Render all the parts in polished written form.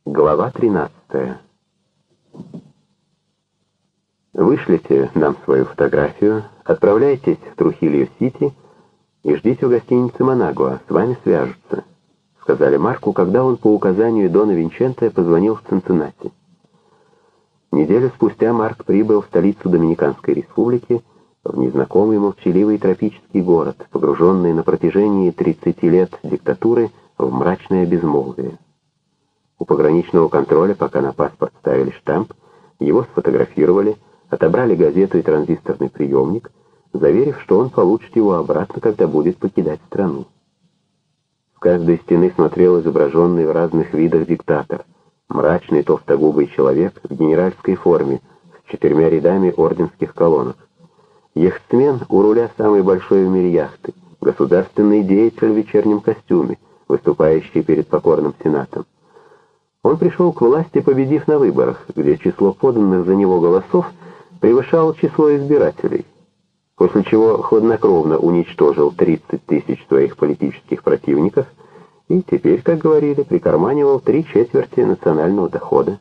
Глава 13. Вышлите нам свою фотографию, отправляйтесь в Трухильо-Сити и ждите в гостинице «Манагуа», с вами свяжутся, сказали Марку, когда он по указанию Дона Винченте позвонил в Цинциннати. Неделю спустя Марк прибыл в столицу Доминиканской республики, в незнакомый молчаливый тропический город, погруженный на протяжении 30 лет диктатуры в мрачное безмолвие. У пограничного контроля, пока на паспорт ставили штамп, его сфотографировали, отобрали газету и транзисторный приемник, заверив, что он получит его обратно, когда будет покидать страну. С каждой стены смотрел изображенный в разных видах диктатор, мрачный толстогубый человек в генеральской форме, с 4 рядами орденских колонок. Яхтсмен у руля самой большой в мире яхты, государственный деятель в вечернем костюме, выступающий перед покорным сенатом. Он пришел к власти, победив на выборах, где число поданных за него голосов превышало число избирателей, после чего хладнокровно уничтожил 30 тысяч своих политических противников и теперь, как говорили, прикарманивал 3/4 национального дохода.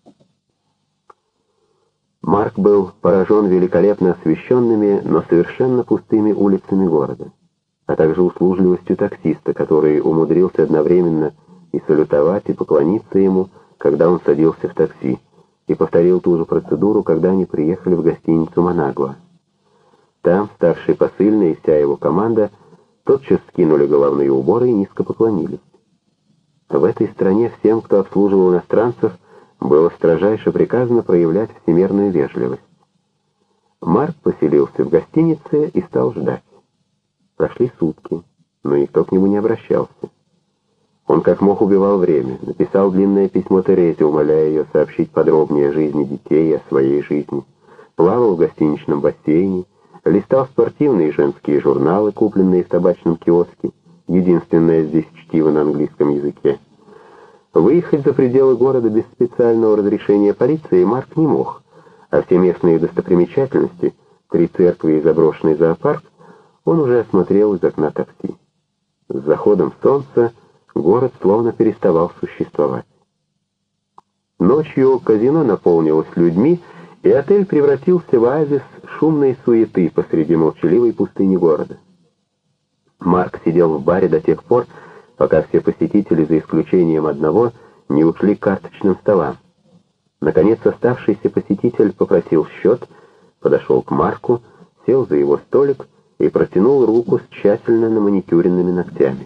Марк был поражен великолепно освещенными, но совершенно пустыми улицами города, а также услужливостью таксиста, который умудрился одновременно и салютовать, и поклониться ему, когда он садился в такси, и повторил ту же процедуру, когда они приехали в гостиницу «Манагуа». Там старший посыльный и вся его команда тотчас скинули головные уборы и низко поклонились. В этой стране всем, кто обслуживал иностранцев, было строжайше приказано проявлять всемерную вежливость. Марк поселился в гостинице и стал ждать. Прошли сутки, но никто к нему не обращался. Он как мог убивал время, написал длинное письмо Терезе, умоляя ее сообщить подробнее о жизни детей и о своей жизни, плавал в гостиничном бассейне, листал спортивные и женские журналы, купленные в табачном киоске, единственное здесь чтиво на английском языке. Выехать за пределы города без специального разрешения полиции Марк не мог, а все местные достопримечательности, 3 церкви и заброшенный зоопарк, он уже осмотрел из окна такси. С заходом солнца город словно переставал существовать. Ночью казино наполнилось людьми, и отель превратился в оазис шумной суеты посреди молчаливой пустыни города. Марк сидел в баре до тех пор, пока все посетители, за исключением одного, не ушли к карточным столам. Наконец оставшийся посетитель попросил счет, подошел к Марку, сел за его столик и протянул руку с тщательно наманикюренными ногтями.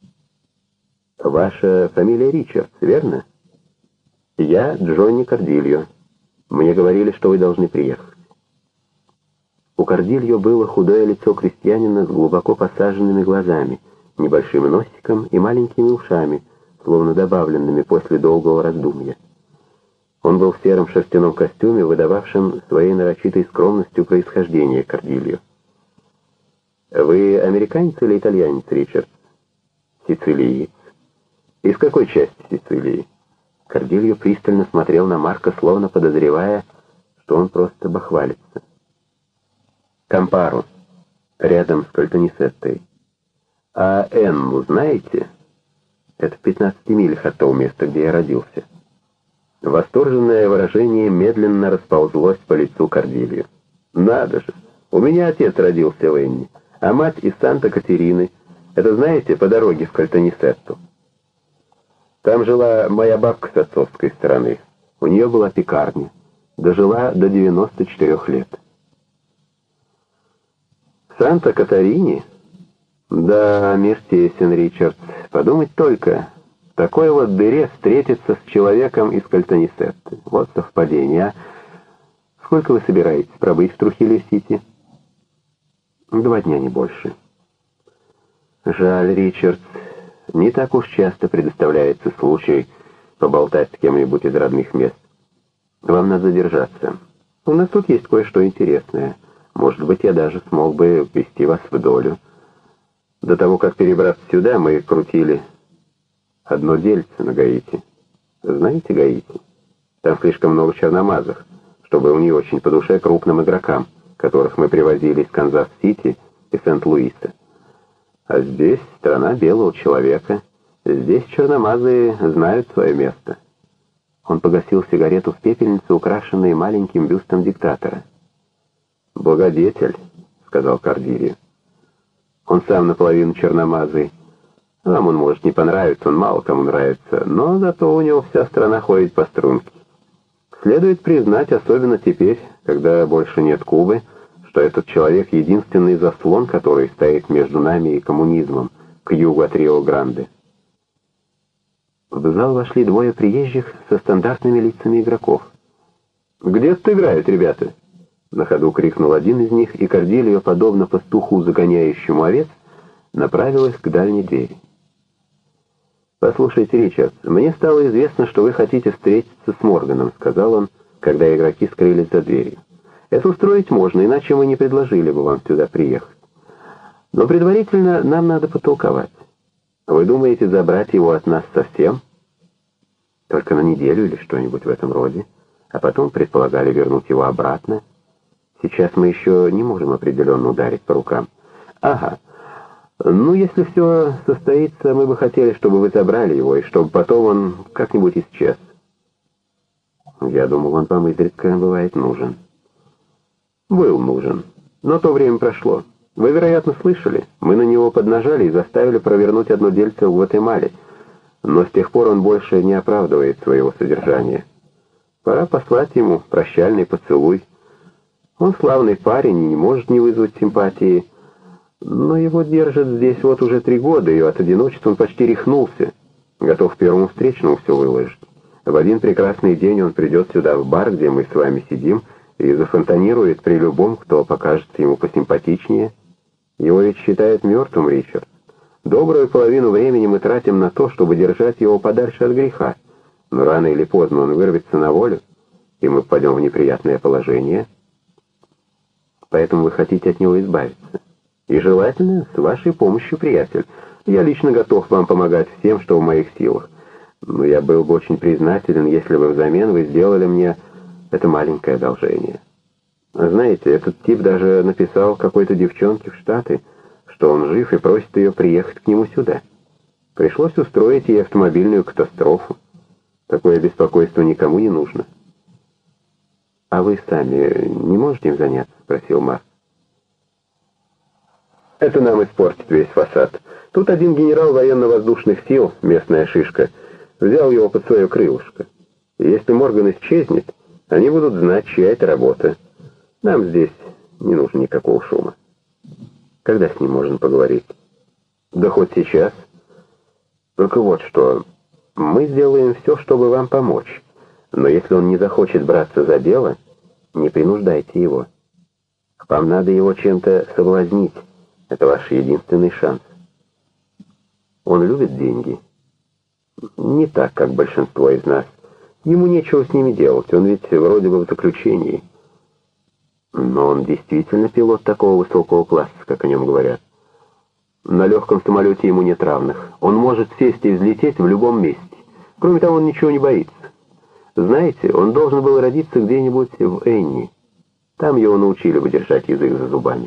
«Ваша фамилия Ричардс, верно?» «Я Джонни Кардильо. Мне говорили, что вы должны приехать». У Кардильо было худое лицо крестьянина с глубоко посаженными глазами, небольшим носиком и маленькими ушами, словно добавленными после долгого раздумья. Он был в сером шерстяном костюме, выдававшем своей нарочитой скромностью происхождение Кардильо. «Вы американец или итальянец, Ричард?» «Сицилиец». «Из какой части Сицилии?» Кардильо пристально смотрел на Марка, словно подозревая, что он просто бахвалится. «Кампаро, рядом с Кальтанисеттой. А Энну знаете?» «Это в 15 милях от того места, где я родился». Восторженное выражение медленно расползлось по лицу Кардильо. «Надо же! У меня отец родился в Энне, а мать из Санта-Катерины. Это, знаете, по дороге в Кальтанисетту. Там жила моя бабка с отцовской стороны. У нее была пекарня. Дожила до 94 лет». «В Санта-Катарине?» «Да, мир тесен, Ричард. Подумать только, в такой вот дыре встретиться с человеком из Кальтанисетты. Вот совпадение, а? Сколько вы собираетесь пробыть в Трухильо-Сити?» 2 дня, не больше». «Жаль, Ричард. Не так уж часто предоставляется случай поболтать с кем-нибудь из родных мест. Вам надо задержаться. У нас тут есть кое-что интересное. Может быть, я даже смог бы ввести вас в долю. До того, как перебраться сюда, мы крутили одно дельце на Гаити. Знаете Гаити? Там слишком много черномазых, чтобы было не очень по душе крупным игрокам, которых мы привозили из Канзас-Сити и Сент-Луиса. А здесь страна белого человека. Здесь черномазые знают свое место. Он погасил сигарету в пепельнице, украшенной маленьким бюстом диктатора. «Благодетель», — сказал Кордильо. «Он сам наполовину черномазый. Вам он может не понравиться, он мало кому нравится, но зато у него вся страна ходит по струнке. Следует признать, особенно теперь, когда больше нет Кубы, что этот человек — единственный заслон, который стоит между нами и коммунизмом, к югу от Рио-Гранде». В зал вошли двое приезжих со стандартными лицами игроков. «Где тут играют ребята?» — на ходу крикнул один из них, и Кордильо, подобно пастуху, загоняющему овец, направилась к дальней двери. «Послушайте, Ричард, мне стало известно, что вы хотите встретиться с Морганом», — сказал он, когда игроки скрылись за дверью. «Это устроить можно, иначе мы не предложили бы вам сюда приехать. Но предварительно нам надо потолковать. Вы думаете забрать его от нас совсем? Только на неделю или что-нибудь в этом роде, а потом предполагали вернуть его обратно. Сейчас мы еще не можем определенно ударить по рукам». «Ага. Ну, если все состоится, мы бы хотели, чтобы вы забрали его, и чтобы потом он как-нибудь исчез». «Я думал, он вам изредка бывает нужен». «Был нужен. Но то время прошло. Вы, вероятно, слышали. Мы на него поднажали и заставили провернуть одно дельце в Гватемале. Но с тех пор он больше не оправдывает своего содержания. Пора послать ему прощальный поцелуй. Он славный парень и не может не вызвать симпатии. Но его держат здесь вот уже 3 года, и от одиночества он почти рехнулся. Готов первому встречному все выложить. В один прекрасный день он придет сюда, в бар, где мы с вами сидим, и зафонтанирует при любом, кто покажется ему посимпатичнее. Его ведь считают мертвым, Ричард. Добрую половину времени мы тратим на то, чтобы держать его подальше от греха. Но рано или поздно он вырвется на волю, и мы попадем в неприятное положение. Поэтому вы хотите от него избавиться. И желательно с вашей помощью, приятель. Я лично готов вам помогать всем, что в моих силах. Но я был бы очень признателен, если бы взамен вы сделали мне это маленькое одолжение. Знаете, этот тип даже написал какой-то девчонке в Штаты, что он жив и просит ее приехать к нему сюда. Пришлось устроить ей автомобильную катастрофу. Такое беспокойство никому не нужно. «А вы сами не можете им заняться?» — спросил Марк. «Это нам испортит весь фасад. Тут один генерал военно-воздушных сил, местная шишка, взял его под свое крылышко. И если Морган исчезнет, они будут знать, чья это работа. Нам здесь не нужно никакого шума. Когда с ним можно поговорить?» «Да хоть сейчас. Только вот что, мы сделаем все, чтобы вам помочь. Но если он не захочет браться за дело, не принуждайте его. Вам надо его чем-то соблазнить. Это ваш единственный шанс. Он любит деньги. Не так, как большинство из нас. Ему нечего с ними делать, он ведь вроде бы в заключении. Но он действительно пилот такого высокого класса, как о нем говорят. На легком самолете ему нет равных. Он может сесть и взлететь в любом месте. Кроме того, он ничего не боится. Знаете, он должен был родиться где-нибудь в Энни. Там его научили бы держать язык за зубами.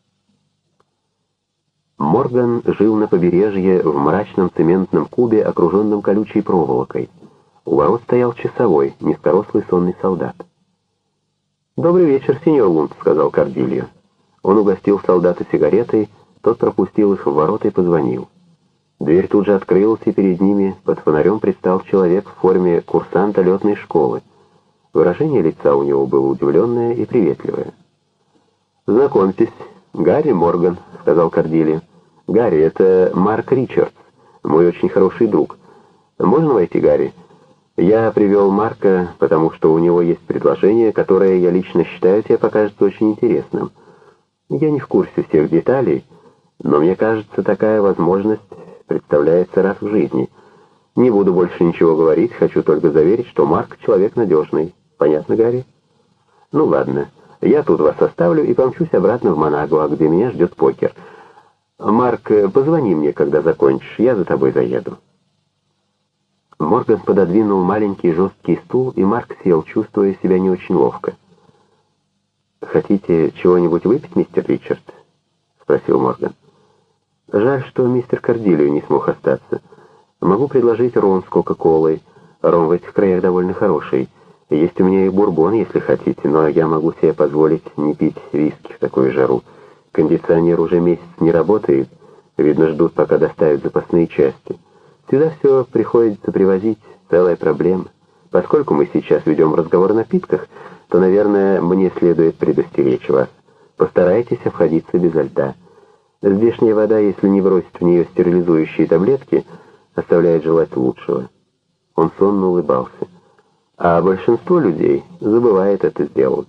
Морган жил на побережье в мрачном цементном кубе, окруженном колючей проволокой. У ворот стоял часовой, низкорослый сонный солдат. «Добрый вечер, сеньор Лунд», — сказал Кордильо. Он угостил солдата сигаретой, тот пропустил их в ворота и позвонил. Дверь тут же открылась, и перед ними под фонарем предстал человек в форме курсанта летной школы. Выражение лица у него было удивленное и приветливое. «Знакомьтесь, Гарри Морган», — сказал Кордильо. «Гарри, это Марк Ричардс, мой очень хороший друг. Можно войти, Гарри? Я привел Марка, потому что у него есть предложение, которое я лично считаю тебе покажется очень интересным. Я не в курсе всех деталей, но мне кажется, такая возможность представляется раз в жизни. Не буду больше ничего говорить, хочу только заверить, что Марк человек надежный. Понятно, Гарри? Ну ладно, я тут вас оставлю и помчусь обратно в Манагуа, где меня ждет покер. Марк, позвони мне, когда закончишь, я за тобой заеду». Морган пододвинул маленький жесткий стул, и Марк сел, чувствуя себя не очень ловко. «Хотите чего-нибудь выпить, мистер Ричард?» — спросил Морган. «Жаль, что мистер Кордильо не смог остаться. Могу предложить ром с кока-колой. Ром в этих краях довольно хороший. Есть у меня и бурбон, если хотите, но я могу себе позволить не пить виски в такую жару. Кондиционер уже месяц не работает. Видно, ждут, пока доставят запасные части. Сюда все приходится привозить, целая проблема. Поскольку мы сейчас ведем разговор о напитках, то, наверное, мне следует предостеречь вас. Постарайтесь обходиться без льда. Здешняя вода, если не бросить в нее стерилизующие таблетки, оставляет желать лучшего. Он сонно улыбался. А большинство людей забывает это сделать.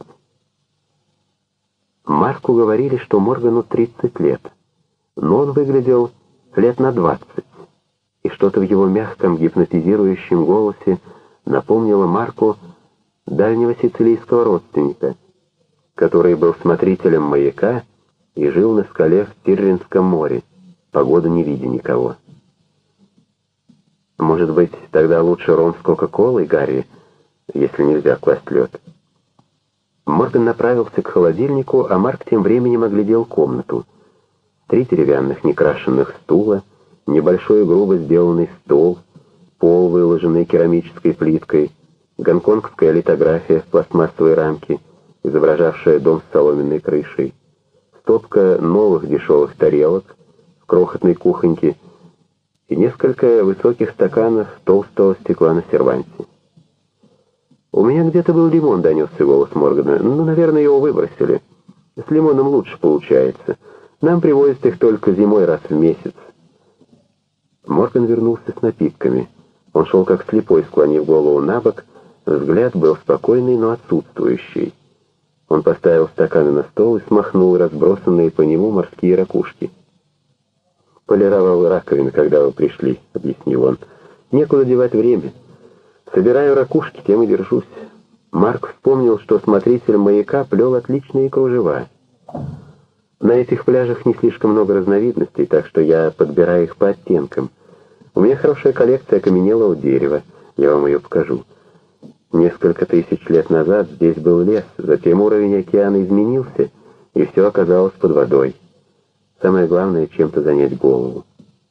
Марку говорили, что Моргану 30 лет, но он выглядел лет на 20, и что-то в его мягком гипнотизирующем голосе напомнило Марку дальнего сицилийского родственника, который был смотрителем маяка и жил на скале в Тирренском море, погоду не видя никого. Может быть, тогда лучше ром с кока-колой, Гарри, если нельзя класть лед. Морган направился к холодильнику, а Марк тем временем оглядел комнату. 3 деревянных некрашенных стула, небольшой грубо сделанный стол, пол, выложенный керамической плиткой, гонконгская литография в пластмассовой рамке, изображавшая дом с соломенной крышей, стопка новых дешевых тарелок в крохотной кухоньке и несколько высоких стаканов толстого стекла на серванте. «У меня где-то был лимон», — донесся голос Моргана. «Ну, наверное, его выбросили. С лимоном лучше получается. Нам привозят их только зимой раз в месяц». Морган вернулся с напитками. Он шел как слепой, склонив голову на бок. Взгляд был спокойный, но отсутствующий. Он поставил стаканы на стол и смахнул разбросанные по нему морские ракушки. «Полировал раковины, когда вы пришли», — объяснил он. «Некуда девать время. Собираю ракушки, тем и держусь». Марк вспомнил, что смотритель маяка плел отличные кружева. На этих пляжах не слишком много разновидностей, так что я подбираю их по оттенкам. У меня хорошая коллекция окаменелого дерева. Я вам ее покажу. Несколько тысяч лет назад здесь был лес, затем уровень океана изменился, и все оказалось под водой. Самое главное — чем-то занять голову.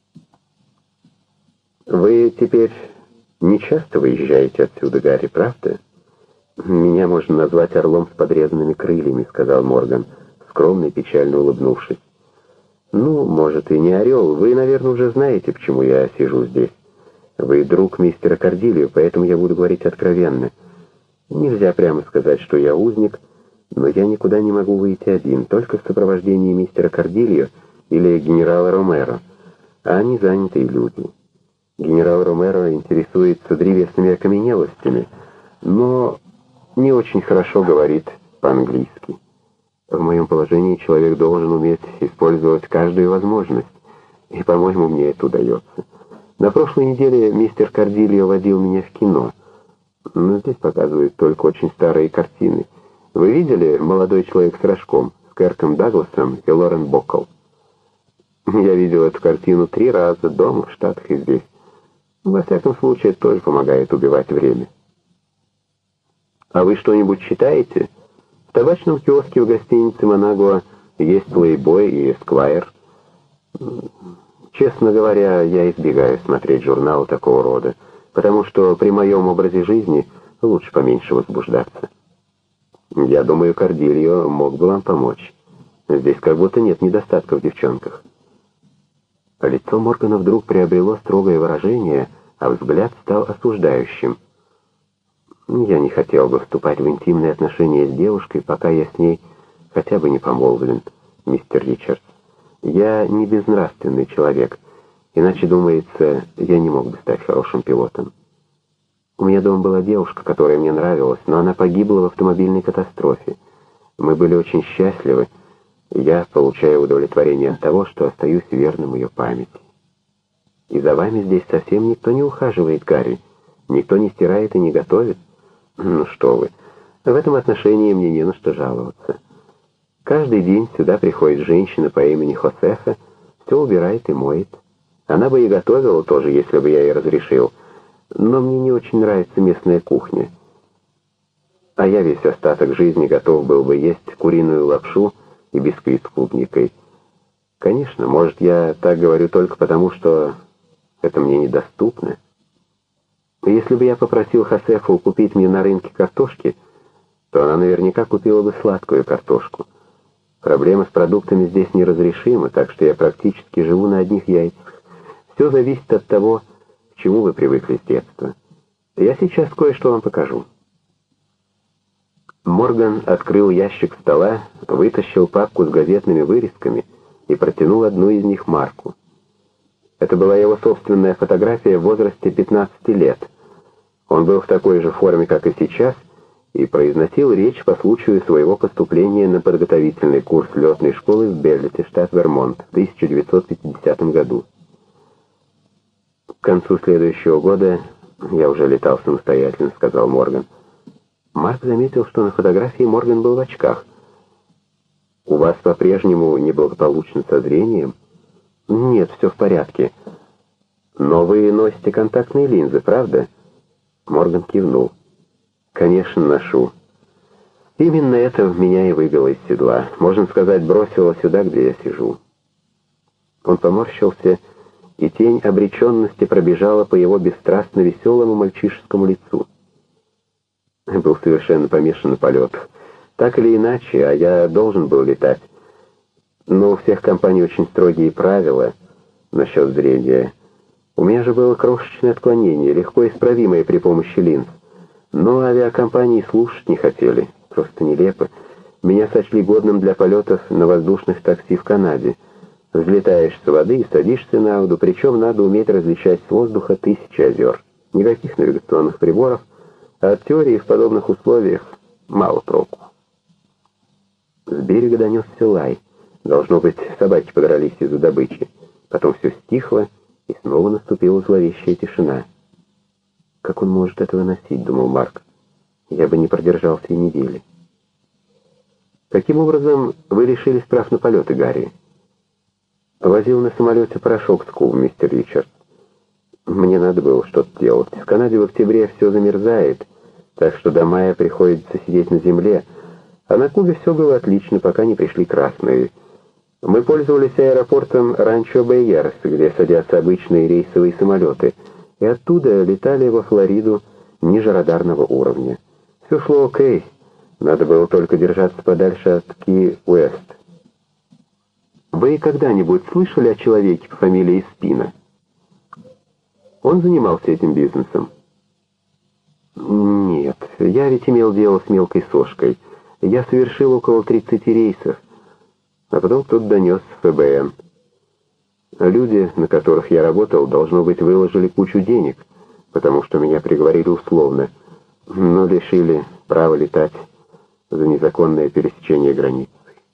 Вы теперь не часто выезжаете отсюда, Гарри, правда? «Меня можно назвать орлом с подрезанными крыльями», — сказал Морган, скромно и печально улыбнувшись. «Ну, может, и не орел. Вы, наверное, уже знаете, почему я сижу здесь. Вы друг мистера Кордилио, поэтому я буду говорить откровенно. Нельзя прямо сказать, что я узник, но я никуда не могу выйти один, только в сопровождении мистера Кордилио или генерала Ромеро, а они занятые люди. Генерал Ромеро интересуется древесными окаменелостями, но не очень хорошо говорит по-английски. В моем положении человек должен уметь использовать каждую возможность, и, по-моему, мне это удается. На прошлой неделе мистер Кордилио водил меня в кино, но здесь показывают только очень старые картины. Вы видели «Молодой человек с рожком» с Кэрком Дагласом и Лорен Боккл? Я видел эту картину 3 раза дома, в Штатах и здесь. Во всяком случае, это тоже помогает убивать время. А вы что-нибудь читаете? В табачном киоске в гостинице «Манагуа» есть «Плейбой» и «Эсквайр». Честно говоря, я избегаю смотреть журналы такого рода, потому что при моем образе жизни лучше поменьше возбуждаться. Я думаю, Кордильо мог бы вам помочь. Здесь как будто нет недостатков в девчонках. Лицо Моргана вдруг приобрело строгое выражение, а взгляд стал осуждающим. Я не хотел бы вступать в интимные отношения с девушкой, пока я с ней хотя бы не помолвлен, мистер Ричардс. Я не безнравственный человек, иначе, думается, я не мог бы стать хорошим пилотом. У меня дома была девушка, которая мне нравилась, но она погибла в автомобильной катастрофе. Мы были очень счастливы, и я получаю удовлетворение от того, что остаюсь верным ее памяти. И за вами здесь совсем никто не ухаживает, Гарри. Никто не стирает и не готовит. Ну что вы, в этом отношении мне не на что жаловаться. Каждый день сюда приходит женщина по имени Хосефа, все убирает и моет. Она бы и готовила тоже, если бы я ей разрешил, но мне не очень нравится местная кухня. А я весь остаток жизни готов был бы есть куриную лапшу и бисквит с клубникой. Конечно, может, я так говорю только потому, что это мне недоступно. Если бы я попросил Хосефу купить мне на рынке картошки, то она наверняка купила бы сладкую картошку. Проблема с продуктами здесь неразрешима, так что я практически живу на одних яйцах. Все зависит от того, к чему вы привыкли с детства. Я сейчас кое-что вам покажу». Морган открыл ящик стола, вытащил папку с газетными вырезками и протянул одну из них Марку. Это была его собственная фотография в возрасте 15 лет. Он был в такой же форме, как и сейчас, и произносил речь по случаю своего поступления на подготовительный курс летной школы в Берлите, штат Вермонт, в 1950 году. «К концу следующего года я уже летал самостоятельно», — сказал Морган. Марк заметил, что на фотографии Морган был в очках. «У вас по-прежнему неблагополучно со зрением?» «Нет, все в порядке. Но вы носите контактные линзы, правда?» Морган кивнул. «Конечно, ношу. Именно это меня и выбило из седла. Можно сказать, бросило сюда, где я сижу». Он поморщился, и тень обреченности пробежала по его бесстрастно веселому мальчишескому лицу. Был совершенно помешан на полетах. Так или иначе, а я должен был летать. Но у всех компаний очень строгие правила насчет зрения. У меня же было крошечное отклонение, легко исправимое при помощи линз. Но авиакомпании слушать не хотели. Просто нелепо. Меня сочли годным для полетов на воздушных такси в Канаде. Взлетаешь с воды и садишься на воду, причем надо уметь различать с воздуха 1000 озер. Никаких навигационных приборов, а от теории в подобных условиях мало проку. С берега донесся лай. Должно быть, собаки подрались из-за добычи. Потом все стихло, и снова наступила зловещая тишина. «Как он может этого носить?» — думал Марк. «Я бы не продержался и недели». «Каким образом вы лишились прав на полеты, Гарри?» «Возил на самолете порошок с Куб, мистер Ричард. Мне надо было что-то делать. В Канаде в октябре все замерзает, так что до мая приходится сидеть на земле, а на Кубе все было отлично, пока не пришли красные. Мы пользовались аэропортом Ранчо-Бейерс, где садятся обычные рейсовые самолеты, и оттуда летали во Флориду ниже радарного уровня. Все шло окей, надо было только держаться подальше от Ки-Уэст. Вы когда-нибудь слышали о человеке по фамилии Спина? Он занимался этим бизнесом. Нет, я ведь имел дело с мелкой сошкой. Я совершил около 30 рейсов, а потом кто-то донес в ФБН. Люди, на которых я работал, должно быть, выложили кучу денег, потому что меня приговорили условно, но лишили права летать за незаконное пересечение границы.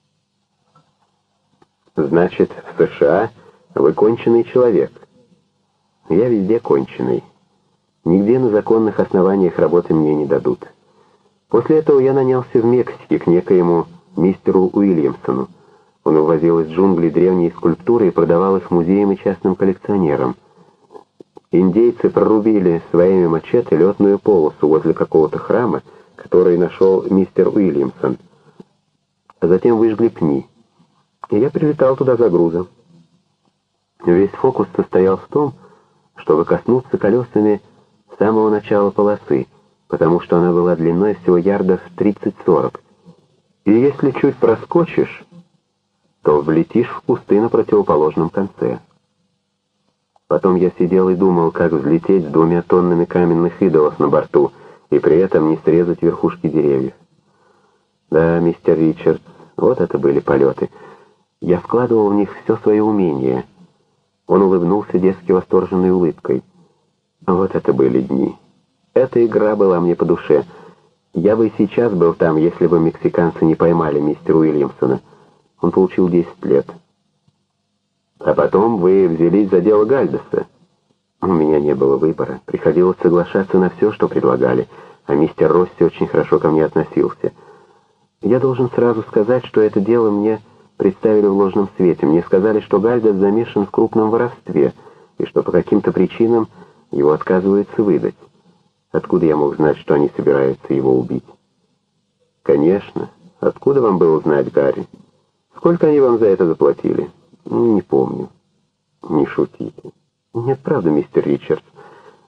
Значит, в США вы конченый человек. Я везде конченый. Нигде на законных основаниях работы мне не дадут. После этого я нанялся в Мексике к некоему мистеру Уильямсону. Он увозил из джунглей древние скульптуры и продавал их музеям и частным коллекционерам. Индейцы прорубили своими мачете летную полосу возле какого-то храма, который нашел мистер Уильямсон. А затем выжгли пни. И я прилетал туда за грузом. Весь фокус состоял в том, чтобы коснуться колесами самого начала полосы, потому что она была длиной всего ярдов 30-40. И если чуть проскочишь, то влетишь в кусты на противоположном конце. Потом я сидел и думал, как взлететь с 2 тоннами каменных идолов на борту и при этом не срезать верхушки деревьев. Да, мистер Ричардс, вот это были полеты. Я вкладывал в них все свое умение. Он улыбнулся детски восторженной улыбкой. Вот это были дни. Эта игра была мне по душе. Я бы и сейчас был там, если бы мексиканцы не поймали мистера Уильямсона. Он получил 10 лет. А потом вы взялись за дело Гальдеса. У меня не было выбора. Приходилось соглашаться на все, что предлагали, а мистер Росси очень хорошо ко мне относился. Я должен сразу сказать, что это дело мне представили в ложном свете. Мне сказали, что Гальдес замешан в крупном воровстве, и что по каким-то причинам его отказываются выдать. Откуда я мог знать, что они собираются его убить? Конечно. Откуда вам было знать, Гарри? Сколько они вам за это заплатили? Не помню. Не шутите. Нет, правда, мистер Ричардс.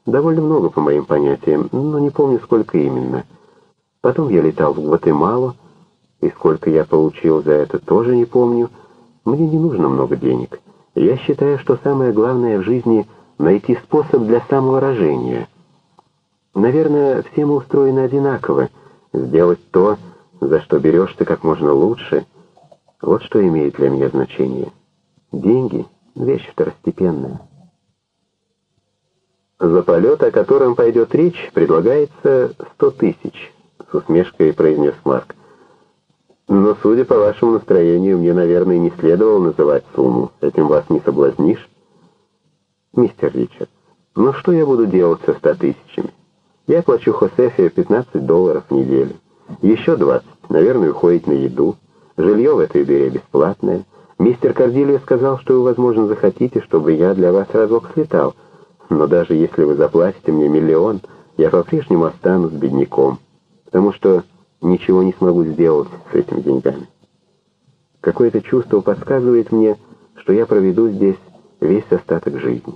Довольно много, по моим понятиям, но не помню, сколько именно. Потом я летал в Гватемалу, и сколько я получил за это, тоже не помню. Мне не нужно много денег. Я считаю, что самое главное в жизни — найти способ для самовыражения. Наверное, все мы устроены одинаково. Сделать то, за что берешься как можно лучше, вот что имеет для меня значение. Деньги — вещь второстепенная. «За полет, о котором пойдет речь, предлагается 100 тысяч», — с усмешкой произнес Марк. «Но, судя по вашему настроению, мне, наверное, не следовало называть сумму. Этим вас не соблазнишь?» «Мистер Ричардс, ну что я буду делать со 100 тысячами? Я плачу Хосефе $15 в неделю. Еще 20, наверное, уходит на еду. Жилье в этой дыре бесплатное. Мистер Кордильо сказал, что вы, возможно, захотите, чтобы я для вас разок слетал. Но даже если вы заплатите мне $1 000 000, я по-прежнему останусь бедняком, потому что ничего не смогу сделать с этими деньгами. Какое-то чувство подсказывает мне, что я проведу здесь весь остаток жизни.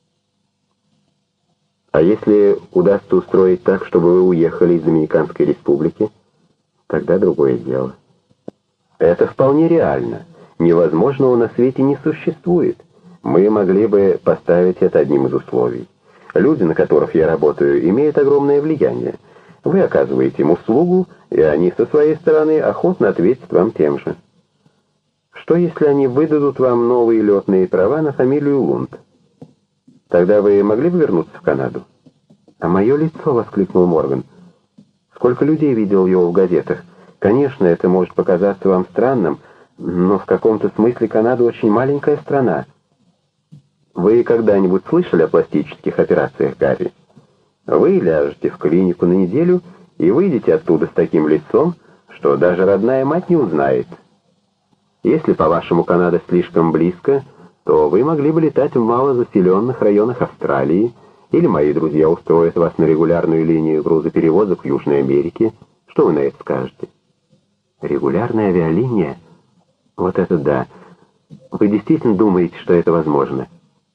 А если удастся устроить так, чтобы вы уехали из Доминиканской республики, тогда другое дело. Это вполне реально. Невозможного на свете не существует. Мы могли бы поставить это одним из условий. Люди, на которых я работаю, имеют огромное влияние. Вы оказываете им услугу, и они со своей стороны охотно ответят вам тем же. Что если они выдадут вам новые летные права на фамилию Лунд? Тогда вы могли бы вернуться в Канаду? «А мое лицо!» — воскликнул Морган. «Сколько людей видел его в газетах? Конечно, это может показаться вам странным, но в каком-то смысле Канада очень маленькая страна. Вы когда-нибудь слышали о пластических операциях, Гарри? Вы ляжете в клинику на неделю и выйдете оттуда с таким лицом, что даже родная мать не узнает. Если, по-вашему, Канада слишком близко, то вы могли бы летать в малозаселенных районах Австралии, или мои друзья устроят вас на регулярную линию грузоперевозок в Южной Америке. Что вы на это скажете?» «Регулярная авиалиния? Вот это да! Вы действительно думаете, что это возможно?»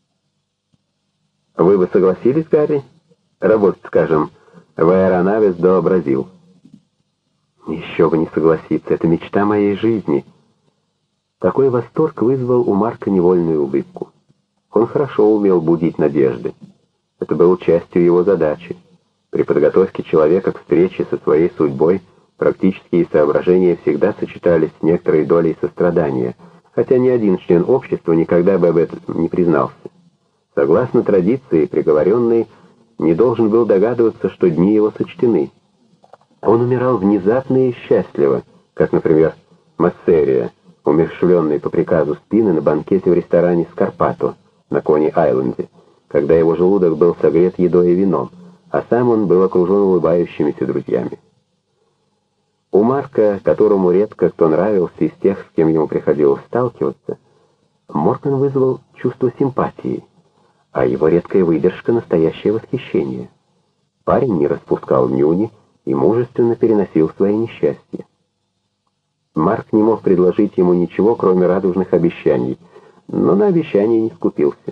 «Вы бы согласились, Гарри, работать, скажем, в Аэронавес до Бразил?» «Еще бы не согласиться, это мечта моей жизни». Такой восторг вызвал у Марка невольную улыбку. Он хорошо умел будить надежды. Это было частью его задачи. При подготовке человека к встрече со своей судьбой практические соображения всегда сочетались с некоторой долей сострадания, хотя ни один член общества никогда бы об этом не признался. Согласно традиции, приговоренный не должен был догадываться, что дни его сочтены. Он умирал внезапно и счастливо, как, например, Массерия, умерщвленный по приказу Спины на банкете в ресторане «Скарпато» на Кони-Айленде, когда его желудок был согрет едой и вином, а сам он был окружен улыбающимися друзьями. У Марка, которому редко кто нравился из тех, с кем ему приходилось сталкиваться, Морган вызвал чувство симпатии, а его редкая выдержка — настоящее восхищение. Парень не распускал нюни и мужественно переносил свои несчастья. Марк не мог предложить ему ничего, кроме радужных обещаний, но на обещания не скупился.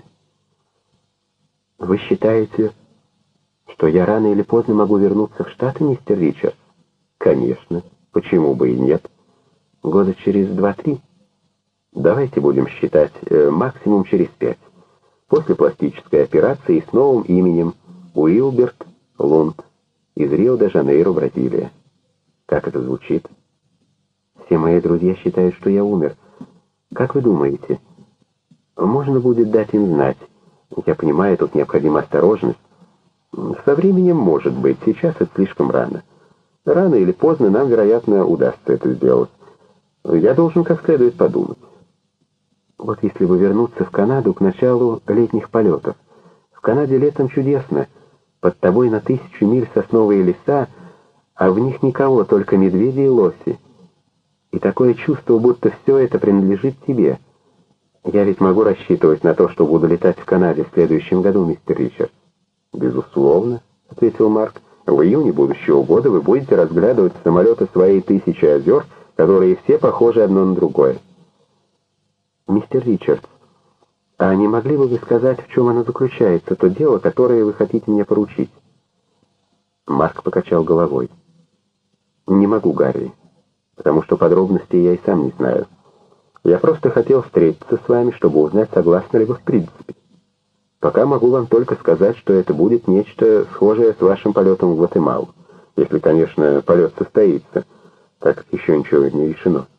«Вы считаете, что я рано или поздно могу вернуться в Штаты, мистер Ричардс?» «Конечно. Почему бы и нет? Года через 2-3. Давайте будем считать максимум через 5. После пластической операции с новым именем Уилберт Лунд из Рио-де-Жанейро, Бразилия. Как это звучит?» «Все мои друзья считают, что я умер. Как вы думаете, можно будет дать им знать? Я понимаю, тут необходима осторожность. Со временем, может быть, сейчас это слишком рано. Рано или поздно нам, вероятно, удастся это сделать. Я должен как следует подумать. Вот если бы вернуться в Канаду к началу летних полетов. В Канаде летом чудесно. Под тобой на 1000 миль сосновые леса, а в них никого, только медведи и лоси. И такое чувство, будто все это принадлежит тебе. Я ведь могу рассчитывать на то, что буду летать в Канаде в следующем году, мистер Ричард?» «Безусловно», — ответил Марк. «В июне будущего года вы будете разглядывать самолеты своей 1000 озер, которые все похожи одно на другое». «Мистер Ричардс, А не могли бы вы сказать, в чем оно заключается, то дело, которое вы хотите мне поручить?» Марк покачал головой. «Не могу, Гарри, потому что подробностей я и сам не знаю. Я просто хотел встретиться с вами, чтобы узнать, согласны ли вы в принципе. Пока могу вам только сказать, что это будет нечто схожее с вашим полетом в Гватемалу, если, конечно, полет состоится, так как еще ничего не решено.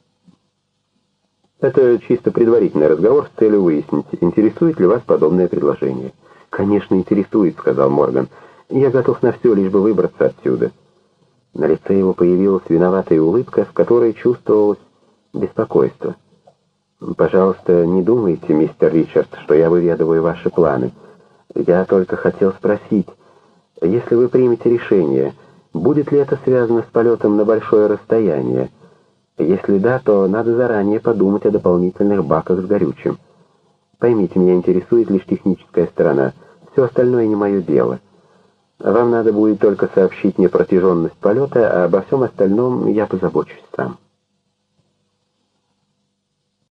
Это чисто предварительный разговор с целью выяснить, интересует ли вас подобное предложение». «Конечно, интересует», — сказал Морган. «Я готов на все, лишь бы выбраться отсюда». На лице его появилась виноватая улыбка, в которой чувствовалось беспокойство. «Пожалуйста, не думайте, мистер Ричард, что я выведываю ваши планы. Я только хотел спросить, если вы примете решение, будет ли это связано с полетом на большое расстояние? Если да, то надо заранее подумать о дополнительных баках с горючим. Поймите, меня интересует лишь техническая сторона. Все остальное не мое дело. Вам надо будет только сообщить мне протяженность полета, а обо всем остальном я позабочусь сам».